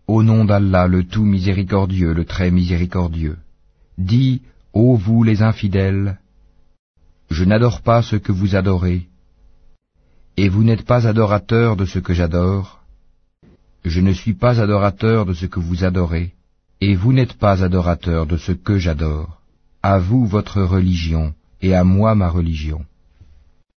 Au nom d'Allah, le tout miséricordieux, le très miséricordieux. Dis, ô vous les infidèles, je n'adore pas ce que vous adorez, et vous n'êtes pas adorateurs de ce que j'adore. Je ne suis pas adorateur de ce que vous adorez, et vous n'êtes pas adorateurs de ce que j'adore. À vous votre religion, et à moi ma religion.